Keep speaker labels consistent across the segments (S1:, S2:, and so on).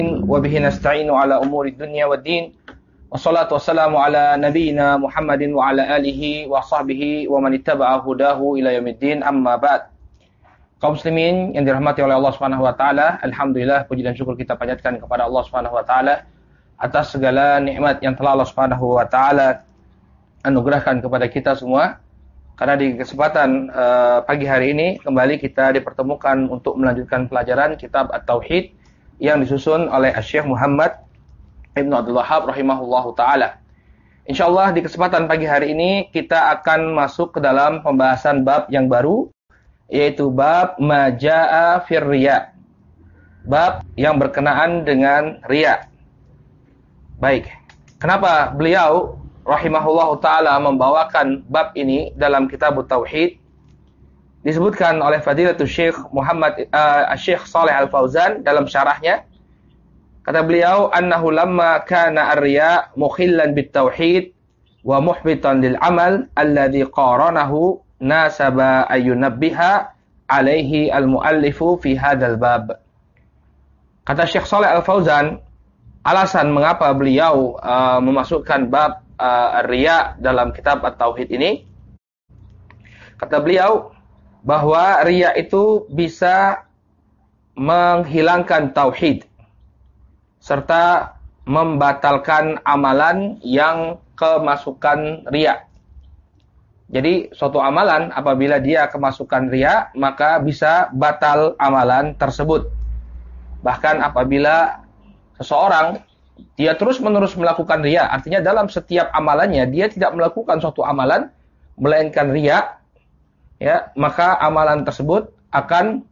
S1: wa bihi nasta'inu ala umuri dunya waddin. Wassalatu wassalamu ala nabiyyina Muhammadin wa ala alihi wa sahbihi wa man ittaba'a hudahu ila yaumiddin, amma ba'd. Kaum muslimin yang dirahmati oleh Allah Subhanahu wa taala, alhamdulillah puji dan syukur kita panjatkan kepada Allah Subhanahu wa taala atas segala nikmat yang telah Allah Subhanahu wa taala anugerahkan kepada kita semua. Karena di kesempatan pagi hari ini kembali kita dipertemukan untuk melanjutkan pelajaran kitab At-Tauhid yang disusun oleh Syekh Muhammad Ibnu Abdul Wahhab rahimahullahu taala. Insyaallah di kesempatan pagi hari ini kita akan masuk ke dalam pembahasan bab yang baru, yaitu bab majaa fir riya. Bab yang berkenaan dengan riya. Baik. Kenapa beliau rahimahullahu taala membawakan bab ini dalam kitab Tauhid? Disebutkan oleh Fadilatul Syekh Muhammad Syekh Shalih Al-Fauzan dalam syarahnya. Kata beliau, annahu lamma kana ar-riya mukhillan bit-tauhid wa muhbitan lil amal alladhi qaranahu nasaba ayyunabbiha alaihi al-muallifu fi hadzal bab. Kata Syekh Shalih Al-Fauzan, alasan mengapa beliau memasukkan bab ar-riya dalam kitab At-Tauhid ini, kata beliau bahwa riya itu bisa menghilangkan tauhid serta membatalkan amalan yang kemasukan riya. Jadi suatu amalan apabila dia kemasukan riya, maka bisa batal amalan tersebut. Bahkan apabila seseorang dia terus-menerus melakukan riya, artinya dalam setiap amalannya dia tidak melakukan suatu amalan melainkan riya, ya, maka amalan tersebut akan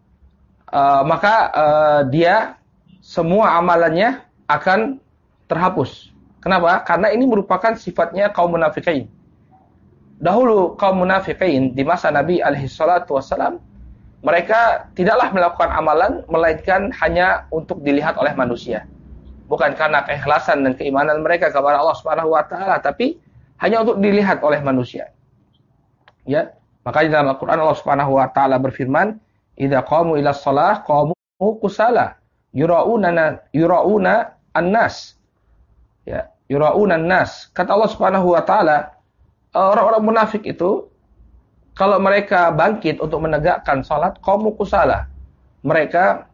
S1: dia semua amalannya akan terhapus. Kenapa? Karena ini merupakan sifatnya kaum munafikin. Dahulu kaum munafikin di masa Nabi alaihi salatu wassalam, mereka tidaklah melakukan amalan melainkan hanya untuk dilihat oleh manusia. Bukan karena keikhlasan dan keimanan mereka kepada Allah Subhanahu wa taala, tapi hanya untuk dilihat oleh manusia. Ya. Maka di dalam Al-Quran Allah Subhanahu wa taala berfirman, "Idza qamu ila shalah qamu kusala, yura'una an-nas." Ya, yura'una an-nas. Kata Allah Subhanahu wa taala, orang-orang munafik itu kalau mereka bangkit untuk menegakkan salat, qamu kusala. Mereka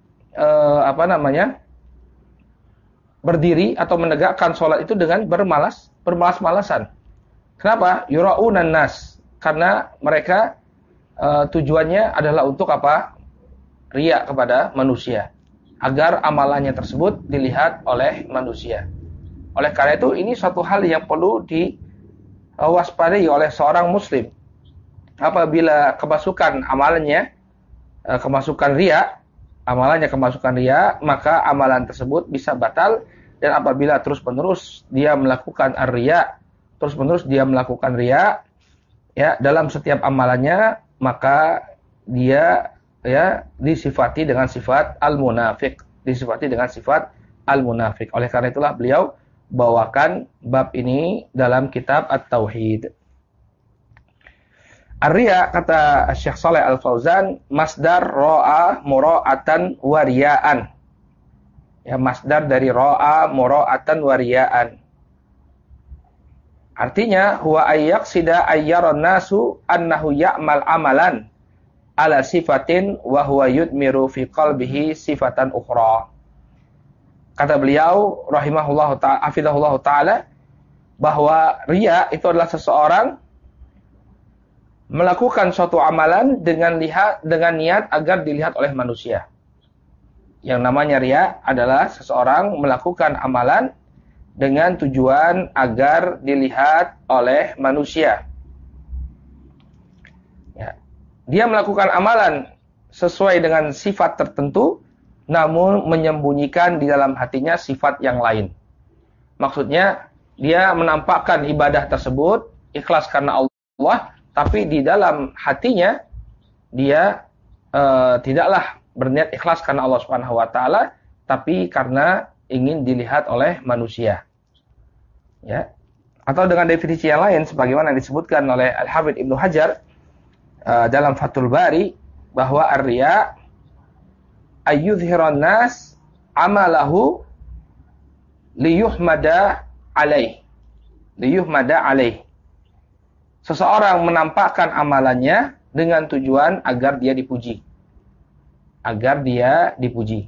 S1: berdiri atau menegakkan salat itu dengan bermalas-malasan. Kenapa? Yura'una an-nas. Karena mereka tujuannya adalah untuk apa? Riya kepada manusia, agar amalannya tersebut dilihat oleh manusia. Oleh karena itu ini suatu hal yang perlu diwaspadai oleh seorang muslim. Apabila kemasukan amalannya kemasukan riya, maka amalan tersebut bisa batal. Dan apabila terus-menerus dia melakukan riya, ya, dalam setiap amalannya, maka dia disifati dengan sifat al-munafik. Oleh karena itulah beliau bawakan bab ini dalam kitab At-Tauhid. Ar-riya, kata Syekh Shalih Al-Fauzan, masdar ra'a mura'atan wa riya'an. Ya, masdar dari ra'a mura'atan wa riya'an. Artinya, huwa ayyaqsida ayyaran nasu annahu ya'mal amalan ala sifatin wa huwa yudmiru fi qalbihi sifatan ukhra. Kata beliau rahimahullahu ta'ala, hafizahullahu ta'ala, bahwa riya itu adalah seseorang melakukan suatu amalan dengan niat agar dilihat oleh manusia. Yang namanya riya adalah seseorang melakukan amalan dengan tujuan agar dilihat oleh manusia. Ya. Dia melakukan amalan sesuai dengan sifat tertentu, namun menyembunyikan di dalam hatinya sifat yang lain. Maksudnya, dia menampakkan ibadah tersebut ikhlas karena Allah, tapi di dalam hatinya dia tidaklah berniat ikhlas karena Allah Subhanahu wa taala, tapi karena ingin dilihat oleh manusia. Ya. Atau dengan definisi yang lain sebagaimana disebutkan oleh Al-Hafidz Ibnu Hajar dalam Fathul Bari, bahwa ar-riya ayyudhiran nas amalahu liyuhmada alaih. Liyuhmada alaih. Seseorang menampakkan amalannya dengan tujuan agar dia dipuji. Agar dia dipuji.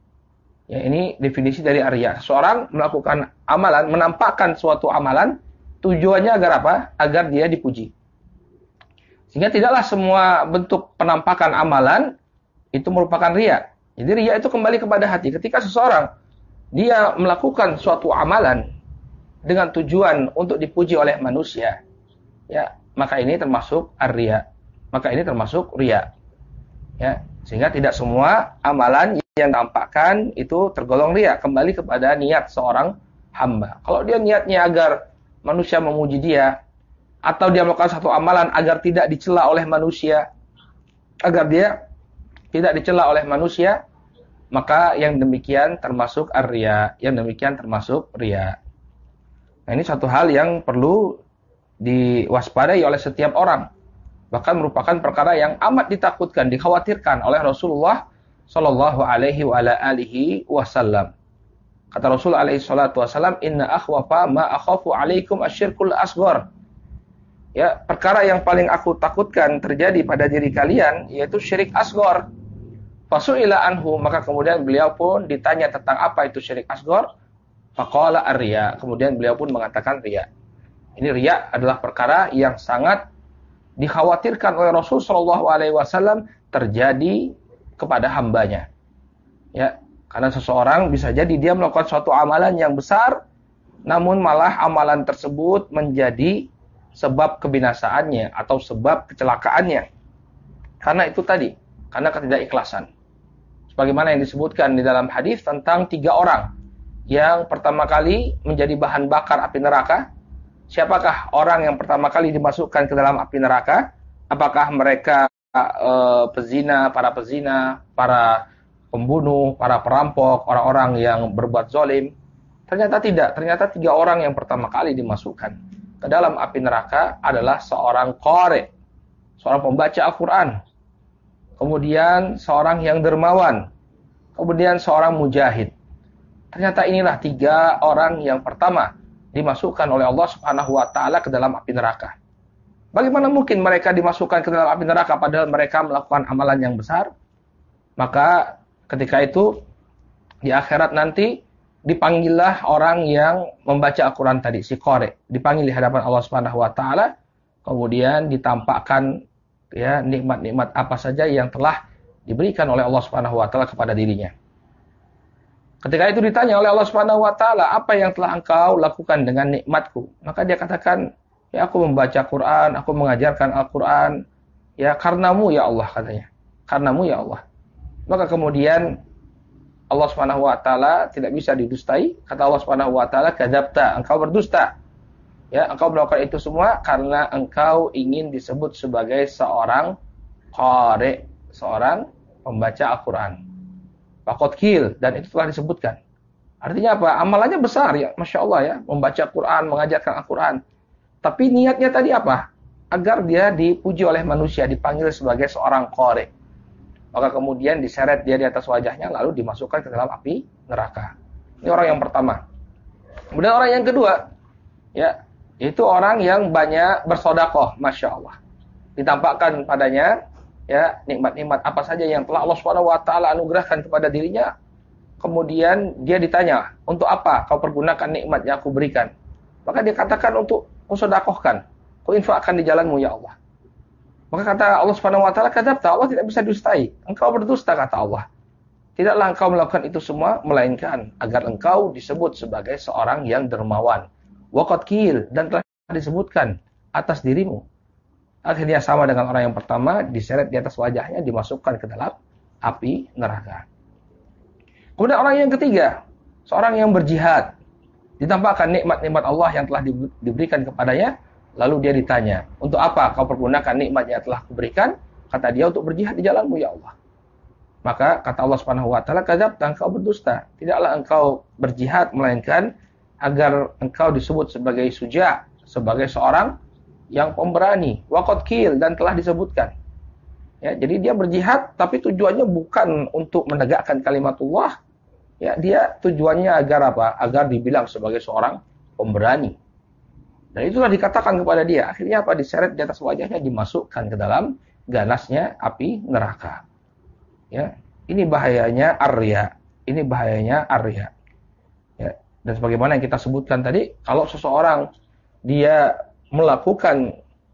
S1: Ya, ini definisi dari riya. Seorang melakukan amalan, menampakkan suatu amalan, tujuannya agar apa? Agar dia dipuji. Sehingga tidaklah semua bentuk penampakan amalan itu merupakan riya. Jadi riya itu kembali kepada hati. Ketika seseorang dia melakukan suatu amalan dengan tujuan untuk dipuji oleh manusia, ya, maka ini termasuk riya. Maka ini termasuk riya. Ya, sehingga tidak semua amalan yang tampakkan itu tergolong riya, kembali kepada niat seorang hamba. Kalau dia niatnya agar manusia memuji dia, atau dia melakukan satu amalan agar tidak dicela oleh manusia, agar dia tidak dicela oleh manusia, maka yang demikian termasuk riya, yang demikian termasuk riya. Nah, ini satu hal yang perlu diwaspadai oleh setiap orang. Bahkan merupakan perkara yang amat ditakutkan, dikhawatirkan oleh Rasulullah sallallahu alaihi wasallam. Kata Rasul alaihi salatu wasallam, "Inna akhwafa ma akhafu alaikum asyirkul asghar." Ya, perkara yang paling aku takutkan terjadi pada diri kalian yaitu syirik asghar. Fasu'ila anhu, maka kemudian beliau pun ditanya tentang apa itu syirik asghar. Faqala ar-riya, kemudian beliau pun mengatakan riya. Ini riya adalah perkara yang sangat dikhawatirkan oleh Rasul sallallahu alaihi wasallam terjadi kepada hambanya. Ya, karena seseorang bisa jadi dia melakukan suatu amalan yang besar, namun malah amalan tersebut menjadi sebab kebinasaannya atau sebab kecelakaannya. Karena itu tadi, karena ketidakikhlasan. Sebagaimana yang disebutkan di dalam hadis tentang 3 orang yang pertama kali menjadi bahan bakar api neraka. Siapakah orang yang pertama kali dimasukkan ke dalam api neraka? Apakah mereka pezina, para pembunuh, para perampok, orang-orang yang berbuat zalim? Ternyata tidak. Ternyata 3 orang yang pertama kali dimasukkan ke dalam api neraka adalah seorang qari, seorang pembaca Al-Quran, kemudian seorang yang dermawan, kemudian seorang mujahid. Ternyata inilah 3 orang yang pertama dimasukkan oleh Allah Subhanahu wa taala ke dalam api neraka. Bagaimana mungkin mereka dimasukkan ke dalam api neraka padahal mereka melakukan amalan yang besar? Maka ketika itu di akhirat nanti dipanggillah orang yang membaca Al-Quran tadi, si qari, dipanggil di hadapan Allah Subhanahu wa taala, kemudian ditampakkan ya nikmat-nikmat apa saja yang telah diberikan oleh Allah Subhanahu wa taala kepada dirinya. Ketika itu ditanya oleh Allah Subhanahu wa taala, "Apa yang telah engkau lakukan dengan nikmatku?" Maka dia katakan, "Ya, aku membaca Quran, aku mengajarkan Al-Quran, ya karenamu ya Allah," katanya. "Karenamu ya Allah." Maka kemudian Allah Subhanahu wa taala tidak bisa didustai. Kata Allah Subhanahu wa taala, "Kadzabta," engkau berdusta. Ya, engkau melakukan itu semua karena engkau ingin disebut sebagai seorang qari, seorang pembaca Al-Quran. Faqad qil, dan itu telah disebutkan. Artinya apa? Amalannya besar ya, Masya Allah ya, membaca Quran, mengajarkan Al-Quran. Tapi niatnya tadi apa? Agar dia dipuji oleh manusia, dipanggil sebagai seorang qari. Maka kemudian diseret dia di atas wajahnya, lalu dimasukkan ke dalam api neraka. Ini orang yang pertama. Kemudian orang yang kedua, ya, itu orang yang banyak bersedekah, Masya Allah. Ditampakkan padanya ya nikmat-nikmat apa saja yang telah Allah Subhanahu wa taala anugerahkan kepada dirinya. Kemudian dia ditanya, "Untuk apa kau pergunakan nikmat yang aku berikan?" Maka dia katakan, "Untuk kusedekahkan, kuinfakkan di jalanmu ya Allah." Maka kata Allah Subhanahu wa taala, "Kadzabta," Allah tidak bisa dustai. Engkau berdusta, kata Allah. Tidaklah engkau melakukan itu semua melainkan agar engkau disebut sebagai seorang yang dermawan. Waqad qil, dan telah disebutkan atas dirimu. Akhirnya sama dengan orang yang pertama, diseret di atas wajahnya, dimasukkan ke dalam api neraka. Kemudian orang yang ketiga, seorang yang berjihad, ditampakkan nikmat-nikmat Allah yang telah diberikan kepadanya, lalu dia ditanya, "Untuk apa kau pergunakan nikmat yang telah kuberikan?" Kata dia, "Untuk berjihad di jalanmu ya Allah." Maka kata Allah Subhanahu wa taala, "Kadzabta," engkau berdusta. Tidaklah engkau berjihad melainkan agar engkau disebut sebagai suja, sebagai seorang yang pemberani. Waqad qil, dan telah disebutkan. Ya, jadi dia berjihad tapi tujuannya bukan untuk menegakkan kalimatullah, Ya, dia tujuannya agar apa? Agar dibilang sebagai seorang pemberani. Dan itulah dikatakan kepada dia. Akhirnya apa? Diseret di atas wajahnya, dimasukkan ke dalam ganasnya api neraka. Ya, ini bahayanya ar-riya. Ini bahayanya ar-riya. Ya, dan sebagaimana yang kita sebutkan tadi, kalau seseorang dia melakukan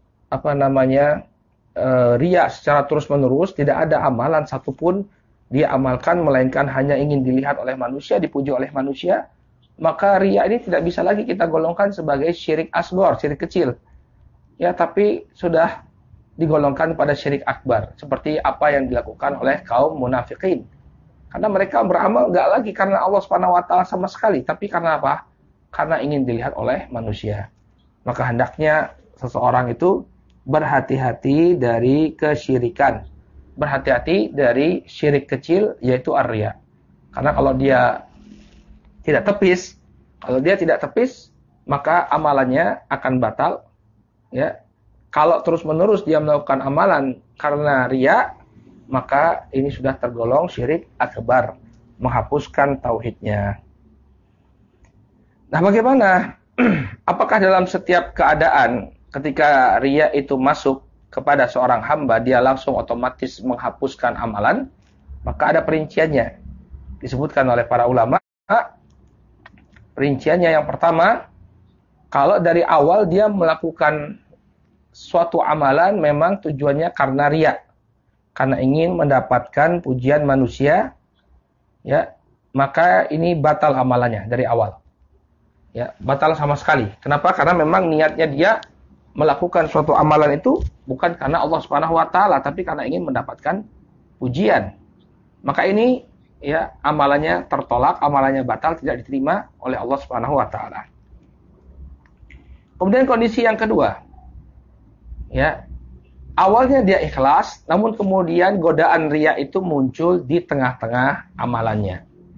S1: riya secara terus-menerus, tidak ada amalan satupun dia amalkan melainkan hanya ingin dilihat oleh manusia, dipuji oleh manusia, maka riya ini tidak bisa lagi kita golongkan sebagai syirik asghar, syirik kecil. Ya, tapi sudah digolongkan pada syirik akbar, seperti apa yang dilakukan oleh kaum munafikin. Karena mereka beramal enggak lagi karena Allah Subhanahu wa taala sama sekali, tapi karena apa? Karena ingin dilihat oleh manusia. Maka hendaknya seseorang itu berhati-hati dari kesyirikan. Berhati-hati dari syirik kecil, yaitu ar-riya. Karena kalau dia tidak tepis, maka amalannya akan batal. Ya. Kalau terus-menerus dia melakukan amalan karena riya, maka ini sudah tergolong syirik akbar, menghapuskan tauhidnya. Nah, bagaimana? Apakah dalam setiap keadaan ketika riya itu masuk kepada seorang hamba, dia langsung otomatis menghapuskan amalan? Maka ada perinciannya. Disebutkan oleh para ulama. Perinciannya yang pertama, kalau dari awal dia melakukan suatu amalan memang tujuannya karena riya, karena ingin mendapatkan pujian manusia, ya, maka ini batal amalannya dari awal. Ya, batal sama sekali. Kenapa? Karena memang niatnya dia melakukan suatu amalan itu bukan karena Allah Subhanahu wa taala, tapi karena ingin mendapatkan pujian. Maka ini ya amalannya tertolak, amalannya batal, tidak diterima oleh Allah Subhanahu wa taala. Kemudian kondisi yang kedua. Ya. Awalnya dia ikhlas, namun kemudian godaan riya itu muncul di tengah-tengah amalannya.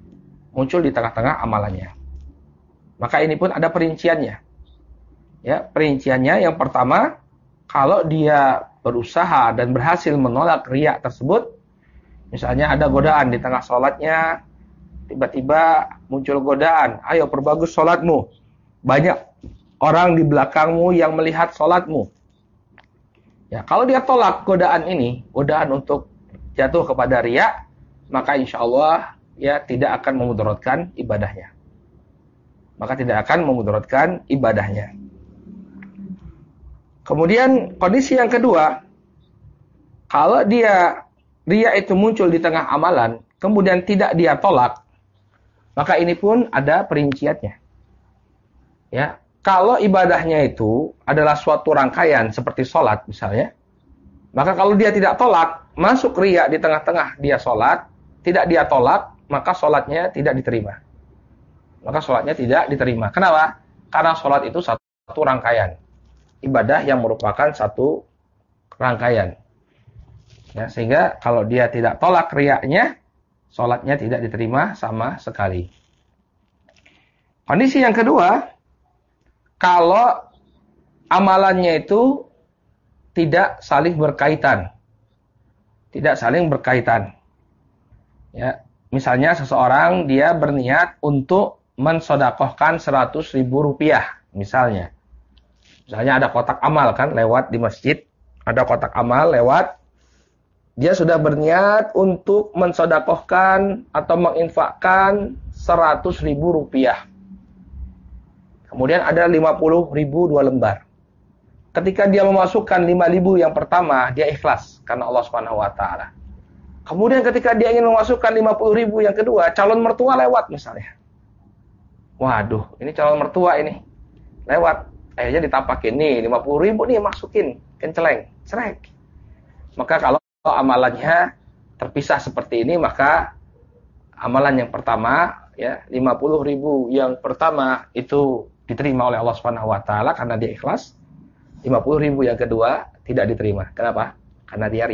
S1: Maka ini pun ada perinciannya. Ya, perinciannya yang pertama, kalau dia berusaha dan berhasil menolak riya tersebut, misalnya ada godaan di tengah sholatnya, tiba-tiba muncul godaan, ayo perbagus sholatmu, banyak orang di belakangmu yang melihat sholatmu. Ya, kalau dia tolak godaan ini, godaan untuk jatuh kepada riya, maka insya Allah ya tidak akan memudaratkan ibadahnya. Kemudian kondisi yang kedua, kalau dia riya itu muncul di tengah amalan, kemudian tidak dia tolak, maka ini pun ada perinciannya. Ya, kalau ibadahnya itu adalah suatu rangkaian seperti sholat misalnya, maka kalau dia tidak tolak, masuk riya di tengah-tengah dia sholat, tidak dia tolak, maka sholatnya tidak diterima. Kenapa? Karena sholat itu satu rangkaian. Ibadah yang merupakan satu rangkaian. Ya, sehingga kalau dia tidak tolak riyanya, sholatnya tidak diterima sama sekali. Kondisi yang kedua, kalau amalannya itu tidak saling berkaitan. Ya, misalnya seseorang dia berniat untuk mensodakohkan 100.000 rupiah misalnya. Misalnya ada kotak amal kan lewat di masjid, ada kotak amal lewat, dia sudah berniat untuk mensodakohkan atau menginfakkan 100.000 rupiah. Kemudian ada 50.000 2 lembar. Ketika dia memasukkan 5.000 yang pertama, dia ikhlas karena Allah Subhanahu wa taala. Kemudian ketika dia ingin memasukkan 50.000 yang kedua, calon mertua lewat misalnya. Waduh, ini calon mertua ini. Lewat. Akhirnya ditampakin nih 50.000 nih masukin, kenceleng, cerek. Maka kalau amalannya terpisah seperti ini, maka amalan yang pertama ya 50.000 yang pertama itu diterima oleh Allah Subhanahu wa taala karena dia ikhlas. 50.000 yang kedua tidak diterima. Kenapa? Karena dia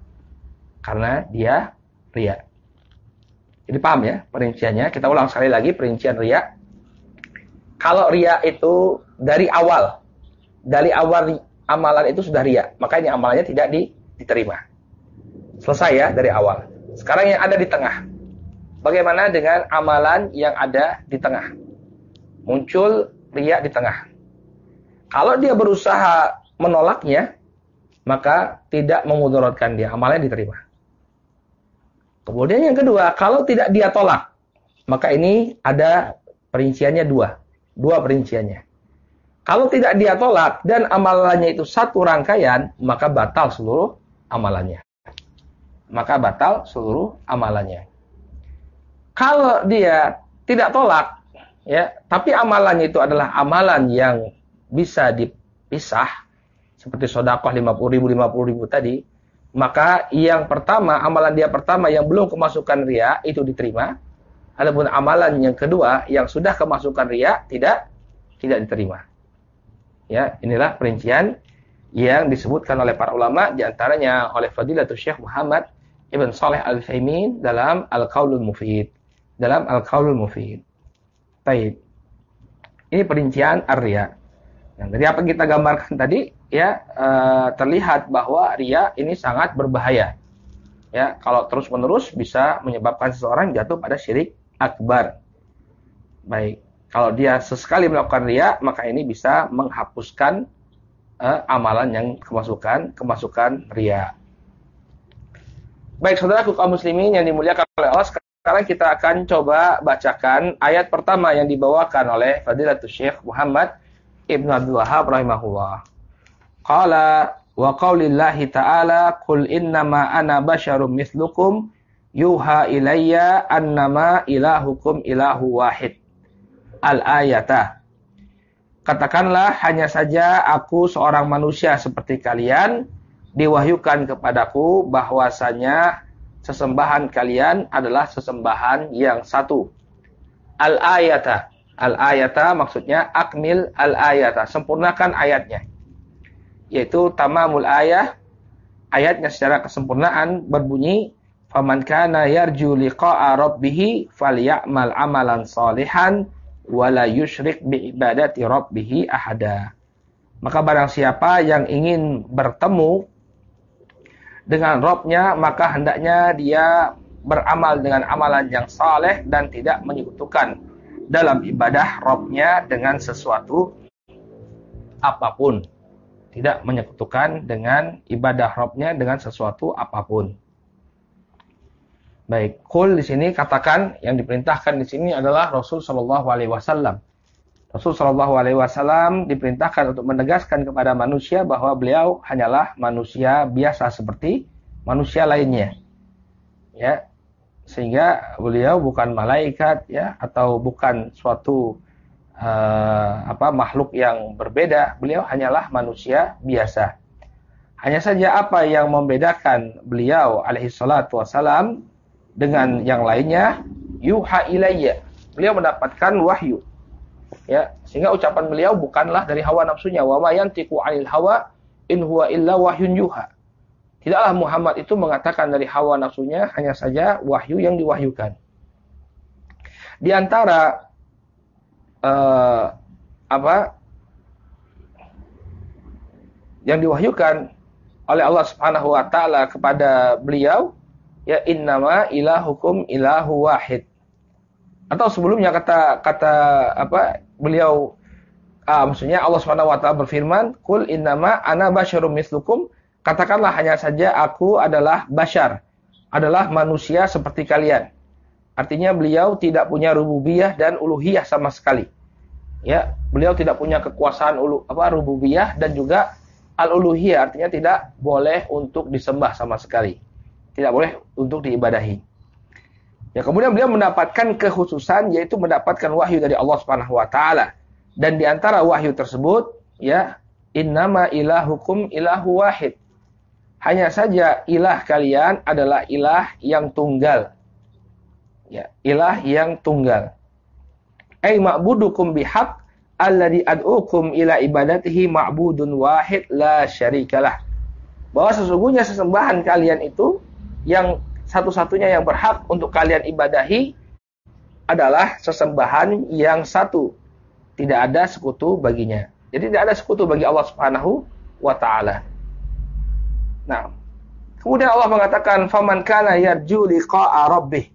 S1: riya. Jadi paham ya perinciannya? Kita ulang sekali lagi perincian riya. Kalau riya itu dari awal amalan itu sudah riya, maka ini amalannya tidak diterima. Selesai ya dari awal. Sekarang yang ada di tengah. Bagaimana dengan amalan yang ada di tengah? Muncul riya di tengah. Kalau dia berusaha menolaknya, maka tidak memudaratkan dia, amalnya diterima. Kemudian yang kedua, kalau tidak dia tolak, maka ini ada perinciannya dua perinciannya. Kalau tidak dia tolak dan amalannya itu satu rangkaian, maka batal seluruh amalannya. Kalau dia tidak tolak, ya, tapi amalannya itu adalah amalan yang bisa dipisah, seperti sedekah 50.000 tadi, maka yang pertama, amalan dia pertama yang belum kemasukan riya itu diterima. Adapun amalan yang kedua yang sudah kemasukan riya tidak diterima. Ya, inilah perincian yang disebutkan oleh para ulama, di antaranya oleh Fadilatul Syekh Muhammad Ibn Shalih Al-Utsaimin dalam Al-Qaulul Mufid. Baik. Ini perincian ar-riya. Nah, dari apa kita gambarkan tadi, ya, terlihat bahwa riya ini sangat berbahaya. Ya, kalau terus-menerus bisa menyebabkan seseorang jatuh pada syirik akbar. Baik, kalau dia sesekali melakukan riya, maka ini bisa menghapuskan amalan yang kemasukan riya. Baik, saudaraku kaum muslimin yang dimuliakan oleh Allah, sekarang kita akan coba bacakan ayat pertama yang dibawakan oleh Fadilatul Syekh Muhammad Ibn Abdul Wahhab rahimahullah. Qala wa qaulillahi ta'ala qul innama ana basyarum mislukum yuha ilayya annama ilahukum ilahu wahid. Al-ayata. Katakanlah, hanya saja aku seorang manusia seperti kalian, diwahyukan kepadaku bahwasanya sesembahan kalian adalah sesembahan yang satu. Al-ayata. Al-ayata maksudnya akmil al-ayata, sempurnakan ayatnya. Yaitu tamamul ayah, ayatnya secara kesempurnaan berbunyi faman kana yarju liqa'a rabbih falyamal amalan shalihan wala yusyrik bi ibadati rabbih ahada. Maka barang siapa yang ingin bertemu dengan Rabb-nya, maka hendaknya dia beramal dengan amalan yang saleh dan tidak menyekutukan dalam ibadah Rabb-nya dengan sesuatu apapun. Tidak menyekutukan dengan ibadah Rabb-nya dengan sesuatu apapun. Baik, qul di sini katakan, yang diperintahkan di sini adalah Rasul sallallahu alaihi wasallam. Rasul sallallahu alaihi wasallam diperintahkan untuk menegaskan kepada manusia bahwa beliau hanyalah manusia biasa seperti manusia lainnya. Ya. Sehingga beliau bukan malaikat, ya, atau bukan suatu makhluk yang berbeda. Beliau hanyalah manusia biasa. Hanya saja apa yang membedakan beliau alaihi salatu wasallam dengan yang lainnya, yuha ilayya. Beliau mendapatkan wahyu. Ya, sehingga ucapan beliau bukanlah dari hawa nafsunya. Wa ma yantiqu 'anil hawa in huwa illa wahyun yuha. Tidaklah Muhammad itu mengatakan dari hawa nafsunya, hanya saja wahyu yang diwahyukan. Di antara yang diwahyukan oleh Allah Subhanahu wa taala kepada beliau, ya innama ilahukum ilahu wahid. Atau sebelumnya beliau maksudnya Allah Subhanahu wa taala berfirman, "Qul innama ana basyarum mislukum." Katakanlah, hanya saja aku adalah basyar, adalah manusia seperti kalian. Artinya beliau tidak punya rububiyah dan uluhiyah sama sekali. Ya, beliau tidak punya kekuasaan rububiyah dan juga al-uluhiyah, artinya tidak boleh untuk disembah sama sekali. Tidak boleh untuk diibadahi. Ya, kemudian beliau mendapatkan kekhususan, yaitu mendapatkan wahyu dari Allah Subhanahu wa taala. Dan di antara wahyu tersebut, ya, innama ilahukum ilahu wahid. Hanya saja ilah kalian adalah ilah yang tunggal. Ya, ilah yang tunggal. Ai ma'budukum bihaq alladhi ad'ukum ila ibadatihi ma'budun wahid la syarikalah. Bahwa sesungguhnya sesembahan kalian itu yang satu-satunya yang berhak untuk kalian ibadahi adalah sesembahan yang satu. Tidak ada sekutu baginya. Jadi tidak ada sekutu bagi Allah Subhanahu wa taala. Nah, kemudian Allah mengatakan faman kana yarju liqa'a rabbih.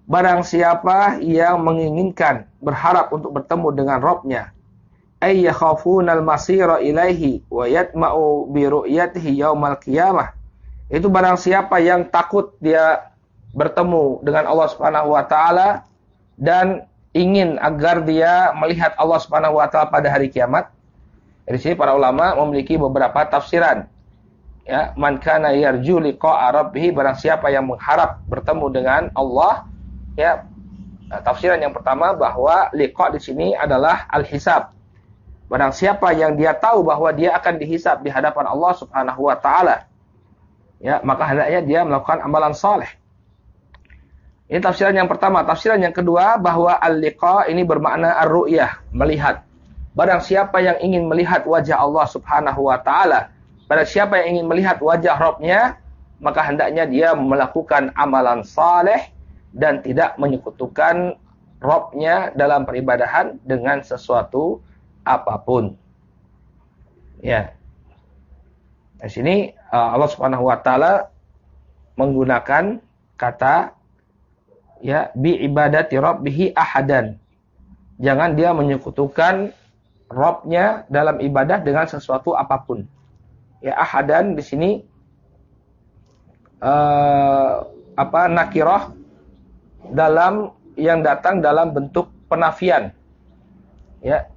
S1: barang siapa yang menginginkan, berharap untuk bertemu dengan Rabb-nya, ay yakhafunal masira ilaihi wa yatma'u bi ru'yatihi yaumal qiyamah. Itu barang siapa yang takut dia bertemu dengan Allah Subhanahu wa taala dan ingin agar dia melihat Allah Subhanahu wa taala pada hari kiamat. Di sini para ulama memiliki beberapa tafsiran. Ya, man kana yarju liqa'a rabbih, barang siapa yang mengharap bertemu dengan Allah, ya. Nah, tafsiran yang pertama bahwa liqa di sini adalah al-hisab. Barang siapa yang dia tahu bahwa dia akan dihisab di hadapan Allah Subhanahu wa taala, ya, maka hendaknya dia melakukan amalan saleh. Ini tafsiran yang pertama. Tafsiran yang kedua bahwa al-liqa ini bermakna ar-ru'yah, melihat. Barang siapa yang ingin melihat wajah Allah Subhanahu wa taala, barang siapa yang ingin melihat wajah Rabb-nya, maka hendaknya dia melakukan amalan saleh dan tidak menyekutukan Rabb-nya dalam peribadahan dengan sesuatu apapun. Ya. Di sini Allah Subhanahu wa taala menggunakan kata ya bi ibadati rabbihi ahadan. Jangan dia menyekutukan Rabb-nya dalam ibadah dengan sesuatu apapun. Ya, ahadan di sini nakirah dalam yang datang dalam bentuk penafian. Ya.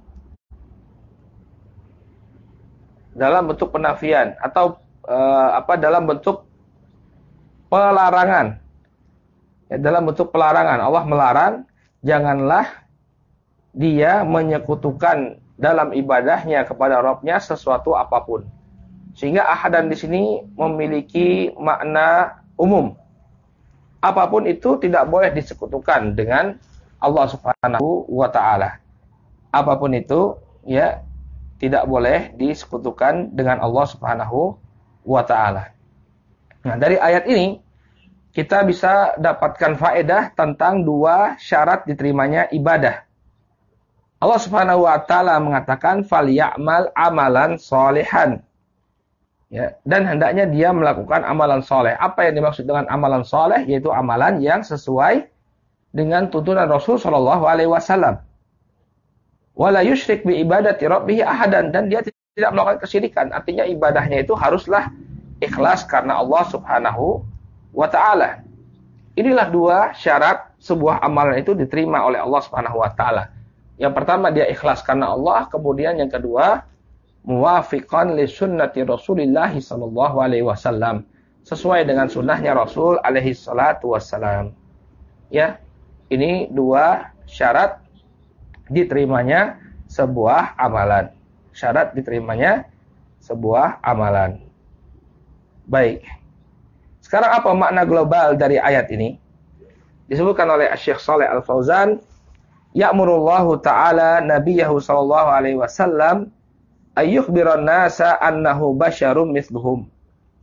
S1: Dalam bentuk penafian atau dalam bentuk pelarangan. Ya, dalam bentuk pelarangan. Allah melarang janganlah dia menyekutukan dalam ibadahnya kepada Rabb-nya sesuatu apapun. Sehingga ahadan di sini memiliki makna umum. Apapun itu tidak boleh disekutukan dengan Allah Subhanahu wa taala. Apapun itu ya tidak boleh disekutukan dengan Allah Subhanahu wa taala. Nah, dari ayat ini kita bisa dapatkan faedah tentang dua syarat diterimanya ibadah. Allah Subhanahu wa taala mengatakan falyamal amalan sholihan. Ya, dan hendaknya dia melakukan amalan soleh. Apa yang dimaksud dengan amalan soleh? Yaitu amalan yang sesuai dengan tuntunan Rasul Shallallahu Alaihi Wasallam. Wala yusyrik bi ibadati rabbih ahadan, dan dia tidak melakukan kesyirikan. Artinya ibadahnya itu haruslah ikhlas karena Allah Subhanahu wa taala. Inilah dua syarat sebuah amalan itu diterima oleh Allah Subhanahu wa taala. Yang pertama dia ikhlas karena Allah, kemudian yang kedua muwafiqan li sunnati Rasulillah sallallahu alaihi wasallam, sesuai dengan sunnahnya Rasul alaihi salatu wassalam. Ya, ini dua syarat diterimanya sebuah amalan. Syarat diterimanya sebuah amalan. Baik. Sekarang apa makna global dari ayat ini? Disebutkan oleh Syekh Shalih Al-Fauzan, ya'murullahu ta'ala nabiyahu sallallahu alaihi wasallam ayyukhbiran nasa annahu basyarum mithluhum.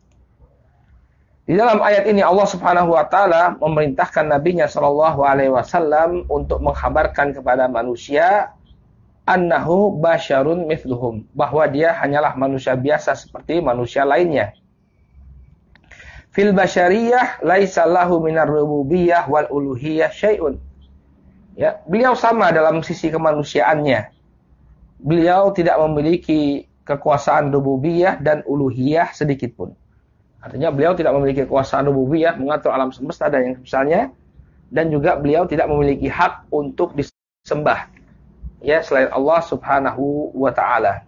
S1: Di dalam ayat ini Allah Subhanahu wa taala memerintahkan nabinya sallallahu alaihi wasallam untuk mengkhabarkan kepada manusia annahu basyarun mithluhum, bahwa dia hanyalah manusia biasa seperti manusia lainnya. Fil basyariyah laisa lahu minar rububiyyah wal uluhiyyah syai'un. Ya, beliau sama dalam sisi kemanusiaannya. Beliau tidak memiliki kekuasaan rububiyah dan uluhiyah sedikit pun. Artinya beliau tidak memiliki kekuasaan rububiyah mengatur alam semesta dan yang semisalnya, dan juga beliau tidak memiliki hak untuk disembah ya selain Allah Subhanahu wa taala.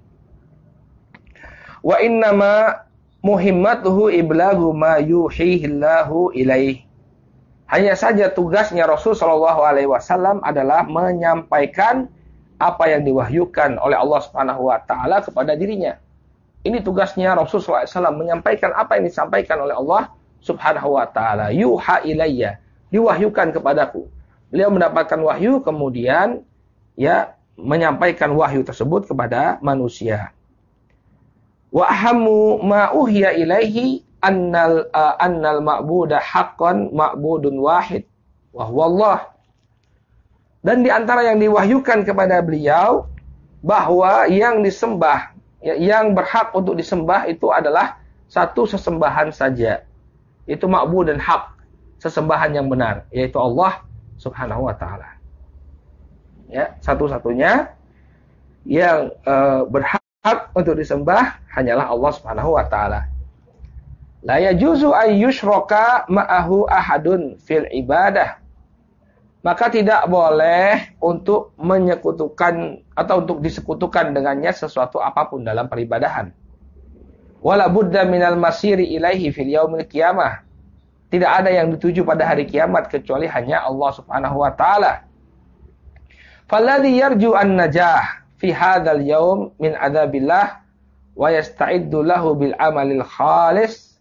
S1: Wa innama muhimmatuhu iblagu ma yuhihillahu ilaih. Hanya saja tugasnya Rasul sallallahu alaihi wasallam adalah menyampaikan apa yang diwahyukan oleh Allah Subhanahu wa taala kepada dirinya. Ini tugasnya Rasul sallallahu alaihi wasallam, menyampaikan apa yang disampaikan oleh Allah Subhanahu wa taala. Yuha ilayya, diwahyukan kepadaku. Beliau mendapatkan wahyu kemudian ya menyampaikan wahyu tersebut kepada manusia. Wa ahammu ma uhiya ilaihi annal ma'buda haqqan ma'budun wahid wa huwa Allah. Dan di antara yang diwahyukan kepada beliau bahwa yang disembah, yang berhak untuk disembah itu adalah satu sesembahan saja. Itu ma'bud dan hak, sesembahan yang benar, yaitu Allah Subhanahu wa taala. Ya, satu-satunya yang berhak untuk disembah hanyalah Allah Subhanahu wa taala. La yajuzu ayyushraka ma'ahu ahadun fil ibadah. Maka tidak boleh untuk menyekutukan atau untuk disekutukan dengannya sesuatu apapun dalam peribadahan. Wala budda minal masiri ilaihi fil yaumil qiyamah. Tidak ada yang dituju pada hari kiamat kecuali hanya Allah Subhanahu wa taala. Falladhi yarju an-najah fi hadzal yaum min adzabillah wa yasta'iddu lahu bil amalil khalis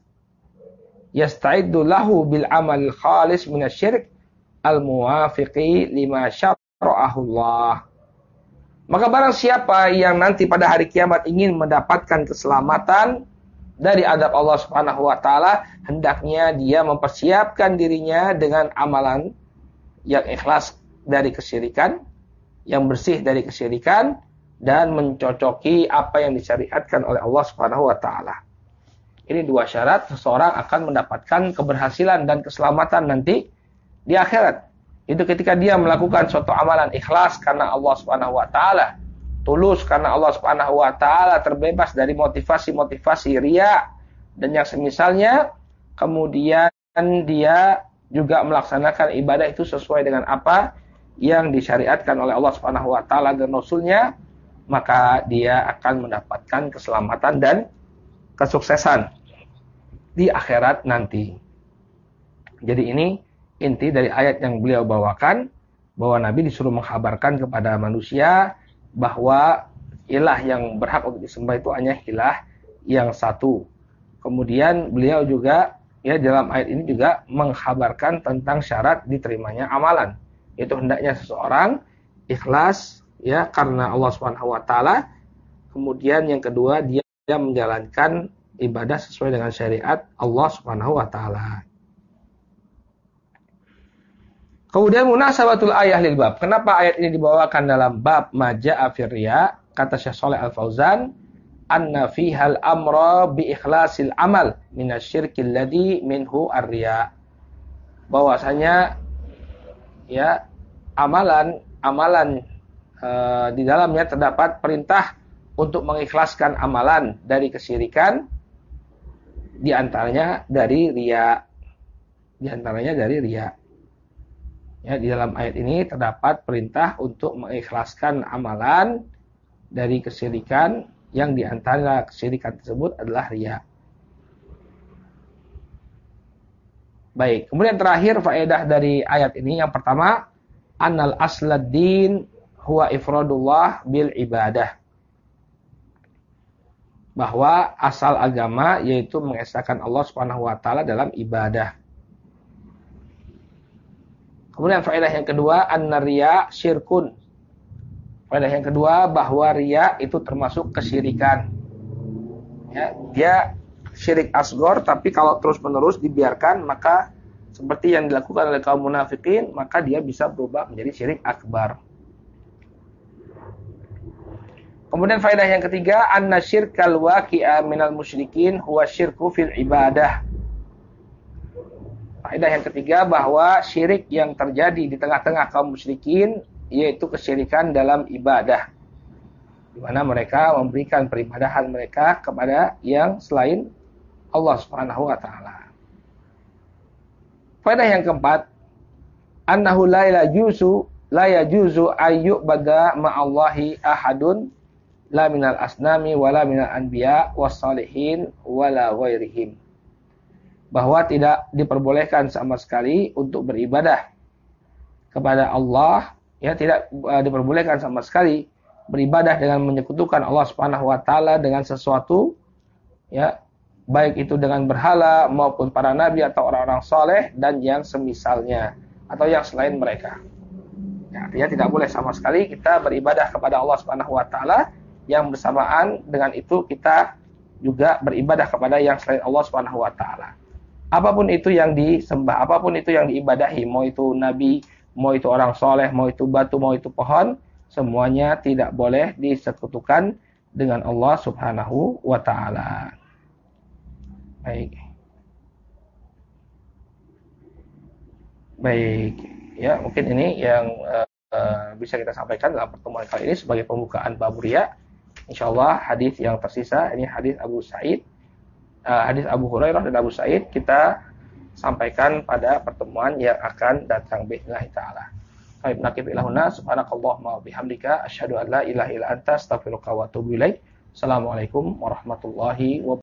S1: min asy-syirk al-muwafiqi lima syara'ahu Allah. Maka barang siapa yang nanti pada hari kiamat ingin mendapatkan keselamatan dari adab Allah Subhanahu wa taala, hendaknya dia mempersiapkan dirinya dengan amalan yang ikhlas dari kesyirikan, yang bersih dari kesyirikan, dan mencocoki apa yang disyariatkan oleh Allah Subhanahu wa taala. Ini dua syarat seseorang akan mendapatkan keberhasilan dan keselamatan nanti di akhirat. Itu ketika dia melakukan suatu amalan ikhlas karena Allah Subhanahu wa taala, tulus karena Allah Subhanahu wa taala, terbebas dari motivasi-motivasi riya dan yang semisalnya, kemudian dia juga melaksanakan ibadah itu sesuai dengan apa yang disyariatkan oleh Allah Subhanahu wa taala dan Rasulnya, maka dia akan mendapatkan keselamatan dan kesuksesan di akhirat nanti. Jadi ini inti dari ayat yang beliau bawakan, bahwa Nabi disuruh mengkhabarkan kepada manusia bahwa ilah yang berhak untuk disembah itu hanya ilah yang satu. Kemudian beliau juga dalam ayat ini juga mengkhabarkan tentang syarat diterimanya amalan. Itu hendaknya seseorang ikhlas karena Allah Subhanahu wa taala. Kemudian yang kedua, dia menjalankan ibadah sesuai dengan syariat Allah Subhanahu wa taala. Kemudian munasabatul ayah lil bab. Kenapa ayat ini dibawakan dalam bab maja'a fir riya? Kata Syekh Shalih Al Fauzan, anna fihal amra bi ikhlasil amal minasyirkil ladzi minhu ar-riya. Bahwasanya amalan di dalamnya terdapat perintah untuk mengikhlaskan amalan dari kesyirikan, di antaranya dari riya. Ya, di dalam ayat ini terdapat perintah untuk mengikhlaskan amalan dari kesyirikan, yang di antara kesyirikan tersebut adalah riya. Baik, kemudian terakhir faedah dari ayat ini, yang pertama, annal aslad din huwa ifradullah bil ibadah. Bahwa asal agama yaitu mengesahkan Allah Subhanahu wa taala dalam ibadah. Kemudian faedah yang kedua, an-riya syirkun. Faedah yang kedua, bahwa riya itu termasuk kesyirikan. Ya, dia syirik asghar, tapi kalau terus-menerus dibiarkan, maka seperti yang dilakukan oleh kaum munafikin, maka dia bisa berubah menjadi syirik akbar. Kemudian faedah yang ketiga, anna syirkal waqi'a minal musyrikin huwa syirku fil ibadah. Faedah yang ketiga, bahwa syirik yang terjadi di tengah-tengah kaum musyrikin yaitu kesyirikan dalam ibadah, di mana mereka memberikan peribadahan mereka kepada yang selain Allah Subhanahu wa taala. Faedah yang keempat, annahu la yajuzu ayyubada ma'allahi ahadun la minal asnami wala minal anbiya wassalihin wala ghairihim. Bahwa tidak diperbolehkan sama sekali untuk beribadah kepada Allah, tidak diperbolehkan sama sekali beribadah dengan menyekutukan Allah Subhanahu wa taala dengan sesuatu, baik itu dengan berhala maupun para nabi atau orang-orang soleh dan yang semisalnya atau yang selain mereka. Artinya tidak boleh sama sekali kita beribadah kepada Allah Subhanahu wa taala yang bersamaan dengan itu kita juga beribadah kepada yang selain Allah Subhanahu wa taala. Apapun itu yang disembah, apapun itu yang diibadahi, mau itu nabi, mau itu orang soleh, mau itu batu, mau itu pohon, semuanya tidak boleh disekutukan dengan Allah Subhanahu wa ta'ala. Baik. Ya, mungkin ini yang bisa kita sampaikan dalam pertemuan kali ini sebagai pembukaan bab riya. Insyaallah hadis yang tersisa ini hadis Abu Sa'id, hadis Abu Hurairah dan Abu Sa'id kita sampaikan pada pertemuan yang akan datang bi'idznillah taala. Baik, nakif ilahuna subhanakallahumma wa bihamdika asyhadu an la ilaha illa anta astaghfiruka wa atubu ilaik. Assalamualaikum warahmatullahi wabarakatuh.